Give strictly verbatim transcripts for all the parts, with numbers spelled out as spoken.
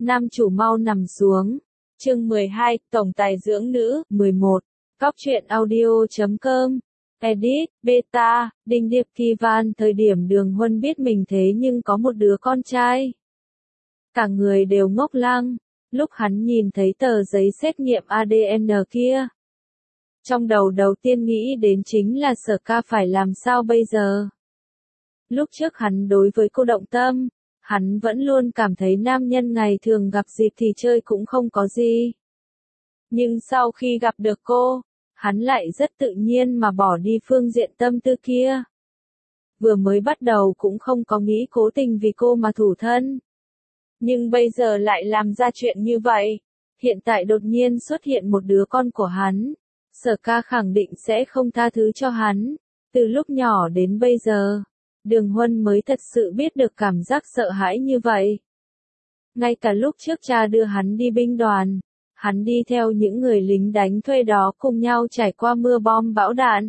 Nam chủ mau nằm xuống. Chương mười hai, Tổng tài dưỡng nữ. mười một. Cóc truyện audio chấm com. Edit, Beta, Đinh Điệp Kỳ Van. Thời điểm Đường Huân biết mình thế nhưng có một đứa con trai, cả người đều ngốc lăng. Lúc hắn nhìn thấy tờ giấy xét nghiệm a đê en kia, trong đầu đầu tiên nghĩ đến chính là Sở Ca phải làm sao bây giờ. Lúc trước hắn đối với cô động tâm, hắn vẫn luôn cảm thấy nam nhân ngày thường gặp dịp thì chơi cũng không có gì. Nhưng sau khi gặp được cô, hắn lại rất tự nhiên mà bỏ đi phương diện tâm tư kia. Vừa mới bắt đầu cũng không có nghĩ cố tình vì cô mà thủ thân. Nhưng bây giờ lại làm ra chuyện như vậy. Hiện tại đột nhiên xuất hiện một đứa con của hắn. Sở Ca khẳng định sẽ không tha thứ cho hắn. Từ lúc nhỏ đến bây giờ, Đường Huân mới thật sự biết được cảm giác sợ hãi như vậy. Ngay cả lúc trước cha đưa hắn đi binh đoàn, hắn đi theo những người lính đánh thuê đó cùng nhau trải qua mưa bom bão đạn.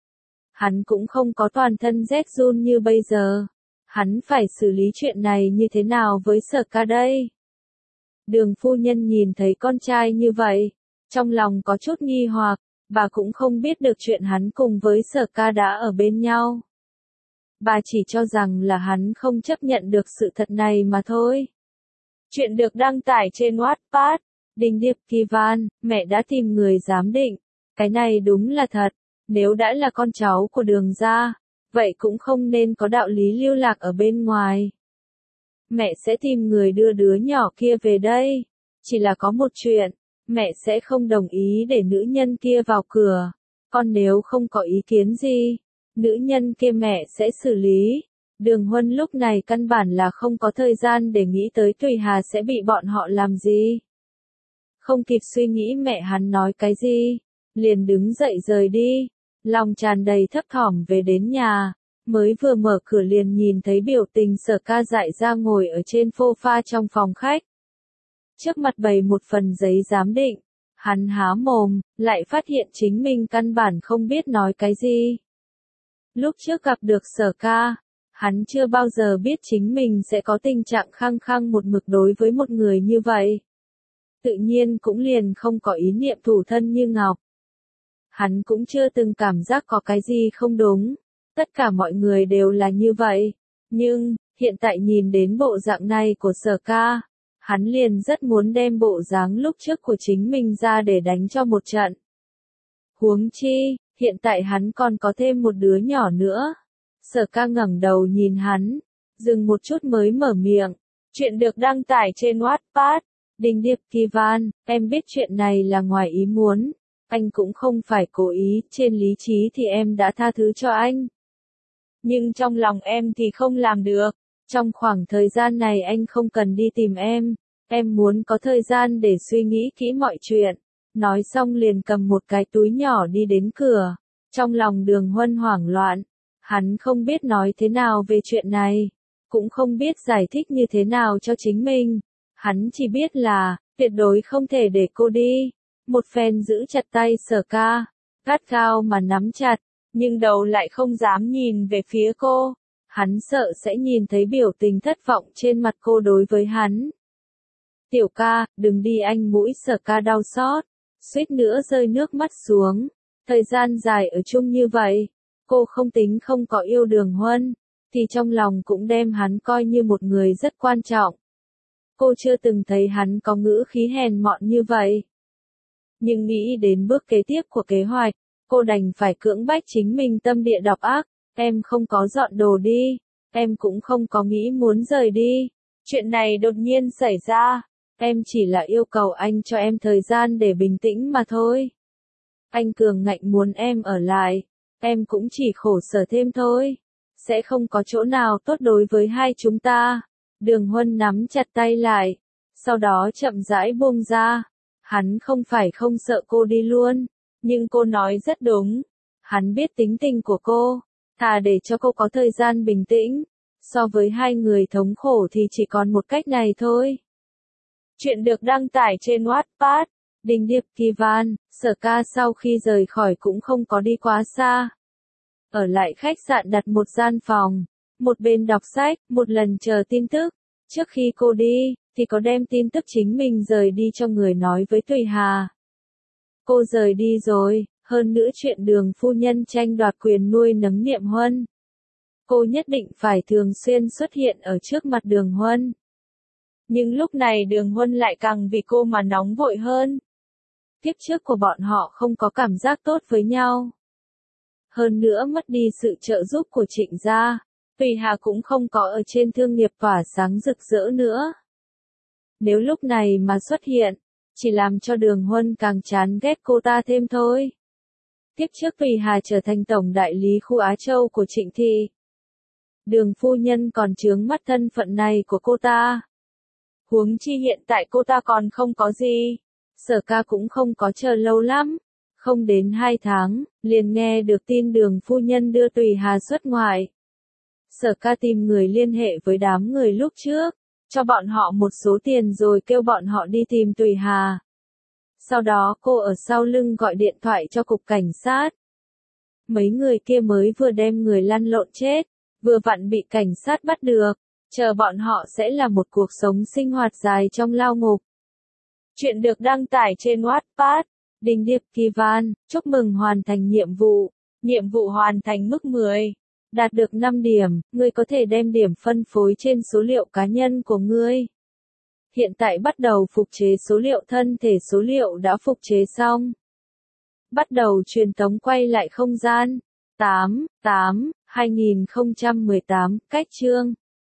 Hắn cũng không có toàn thân rét run như bây giờ. Hắn phải xử lý chuyện này như thế nào với Sở Ca đây? Đường phu nhân nhìn thấy con trai như vậy, trong lòng có chút nghi hoặc, bà cũng không biết được chuyện hắn cùng với Sở Ca đã ở bên nhau. Bà chỉ cho rằng là hắn không chấp nhận được sự thật này mà thôi. Chuyện được đăng tải trên Wattpad. Đinh Điệp Kỳ Van, mẹ đã tìm người giám định. Cái này đúng là thật. Nếu đã là con cháu của Đường gia, vậy cũng không nên có đạo lý lưu lạc ở bên ngoài. Mẹ sẽ tìm người đưa đứa nhỏ kia về đây. Chỉ là có một chuyện, mẹ sẽ không đồng ý để nữ nhân kia vào cửa. Con nếu không có ý kiến gì, nữ nhân kia mẹ sẽ xử lý. Đường Huân lúc này căn bản là không có thời gian để nghĩ tới Thùy Hà sẽ bị bọn họ làm gì. Không kịp suy nghĩ mẹ hắn nói cái gì, liền đứng dậy rời đi, lòng tràn đầy thấp thỏm về đến nhà, mới vừa mở cửa liền nhìn thấy biểu tình Sở Ca dại ra ngồi ở trên sofa trong phòng khách. Trước mặt bày một phần giấy giám định, hắn há mồm, lại phát hiện chính mình căn bản không biết nói cái gì. Lúc trước gặp được Sở Ca, hắn chưa bao giờ biết chính mình sẽ có tình trạng khăng khăng một mực đối với một người như vậy. Tự nhiên cũng liền không có ý niệm thủ thân như ngọc. Hắn cũng chưa từng cảm giác có cái gì không đúng. Tất cả mọi người đều là như vậy. Nhưng, hiện tại nhìn đến bộ dạng này của Sở Ca, hắn liền rất muốn đem bộ dáng lúc trước của chính mình ra để đánh cho một trận. Huống chi, hiện tại hắn còn có thêm một đứa nhỏ nữa. Sở Ca ngẩng đầu nhìn hắn, dừng một chút mới mở miệng. Chuyện được đăng tải trên Wattpad. Đinh Điệp Kỳ Van, em biết chuyện này là ngoài ý muốn. Anh cũng không phải cố ý, trên lý trí thì em đã tha thứ cho anh. Nhưng trong lòng em thì không làm được. Trong khoảng thời gian này anh không cần đi tìm em. Em muốn có thời gian để suy nghĩ kỹ mọi chuyện. Nói xong liền cầm một cái túi nhỏ đi đến cửa. Trong lòng Đường Huân hoảng loạn. Hắn không biết nói thế nào về chuyện này. Cũng không biết giải thích như thế nào cho chính mình. Hắn chỉ biết là, tuyệt đối không thể để cô đi. Một phen giữ chặt tay Sở Ca, gắt gao mà nắm chặt, nhưng đầu lại không dám nhìn về phía cô. Hắn sợ sẽ nhìn thấy biểu tình thất vọng trên mặt cô đối với hắn. Tiểu ca, đừng đi anh. Mũi Sở Ca đau xót, suýt nữa rơi nước mắt xuống. Thời gian dài ở chung như vậy, cô không tính không có yêu Đường Huân, thì trong lòng cũng đem hắn coi như một người rất quan trọng. Cô chưa từng thấy hắn có ngữ khí hèn mọn như vậy. Nhưng nghĩ đến bước kế tiếp của kế hoạch, cô đành phải cưỡng bách chính mình tâm địa độc ác. Em không có dọn đồ đi, em cũng không có nghĩ muốn rời đi. Chuyện này đột nhiên xảy ra, em chỉ là yêu cầu anh cho em thời gian để bình tĩnh mà thôi. Anh cường ngạnh muốn em ở lại, em cũng chỉ khổ sở thêm thôi. Sẽ không có chỗ nào tốt đối với hai chúng ta. Đường Huân nắm chặt tay lại, sau đó chậm rãi buông ra. Hắn không phải không sợ cô đi luôn, nhưng cô nói rất đúng. Hắn biết tính tình của cô, thà để cho cô có thời gian bình tĩnh. So với hai người thống khổ thì chỉ còn một cách này thôi. Chuyện được đăng tải trên Wattpad. Đinh Điệp Kỳ Van, Sở Ca sau khi rời khỏi cũng không có đi quá xa. Ở lại khách sạn đặt một gian phòng. Một bên đọc sách, một lần chờ tin tức. Trước khi cô đi, thì có đem tin tức chính mình rời đi cho người nói với Tùy Hà. Cô rời đi rồi, hơn nữa chuyện Đường phu nhân tranh đoạt quyền nuôi nấng Niệm Huân. Cô nhất định phải thường xuyên xuất hiện ở trước mặt Đường Huân. Nhưng lúc này Đường Huân lại càng vì cô mà nóng vội hơn. Kiếp trước của bọn họ không có cảm giác tốt với nhau. Hơn nữa mất đi sự trợ giúp của Trịnh gia, Tùy Hà cũng không có ở trên thương nghiệp tỏa sáng rực rỡ nữa. Nếu lúc này mà xuất hiện, chỉ làm cho Đường Huân càng chán ghét cô ta thêm thôi. Tiếp trước Tùy Hà trở thành tổng đại lý khu Á Châu của Trịnh thị. Đường phu nhân còn chướng mắt thân phận này của cô ta. Huống chi hiện tại cô ta còn không có gì. Sở ca cũng không có chờ lâu lắm. Không đến hai tháng, liền nghe được tin Đường phu nhân đưa Tùy Hà xuất ngoại. Sở ca tìm người liên hệ với đám người lúc trước, cho bọn họ một số tiền rồi kêu bọn họ đi tìm Tùy Hà. Sau đó cô ở sau lưng gọi điện thoại cho cục cảnh sát. Mấy người kia mới vừa đem người lăn lộn chết, vừa vặn bị cảnh sát bắt được, chờ bọn họ sẽ là một cuộc sống sinh hoạt dài trong lao ngục. Chuyện được đăng tải trên Wattpad. Đinh Điệp Kivan, chúc mừng hoàn thành nhiệm vụ. Nhiệm vụ hoàn thành mức mười. Đạt được năm điểm, ngươi có thể đem điểm phân phối trên số liệu cá nhân của ngươi. Hiện tại bắt đầu phục chế số liệu thân thể số liệu đã phục chế xong. Bắt đầu truyền tống quay lại không gian. tám, tám, hai nghìn không trăm mười tám, cách chương.